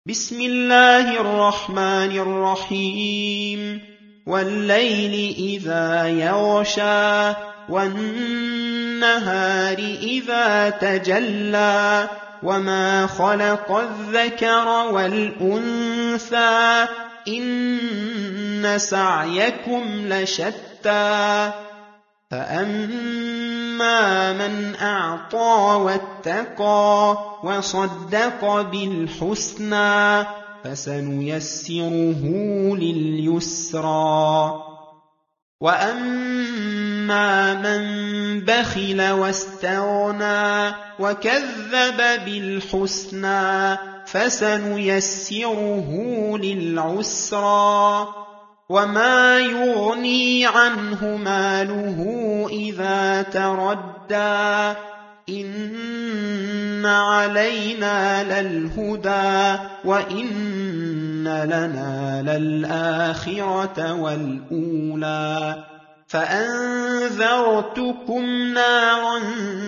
بسم الله الرحمن الرحيم والليل إذا يغشى والنهار إذا تجلى وما خلق الذكر والأنثى إن سعيكم لشتى فأما من أعطى واتقى وصدق بالحسنى فسنيسره لليسرى وأما من بخل واستغنى وكذب بالحسنى فسنيسره للعسرى وما يغني عنه ماله إذا تردى إن علينا للهدى وإن لنا للآخرة والأولى فأنذرتكم نارا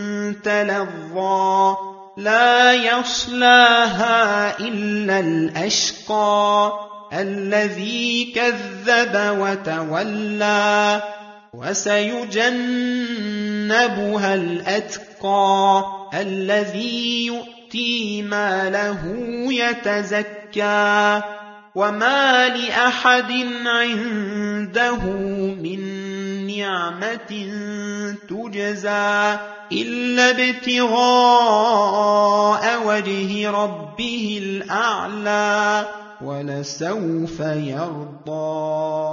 تلظى لا يصلاها إلا الأشقى الذي كذب وتولى وسيجنبها الأتقى الذي يؤتي ماله يتزكى وما لأحد عنده من نعمة تجزى إلا ابتغاء وجه ربه الأعلى ولسوف يرضى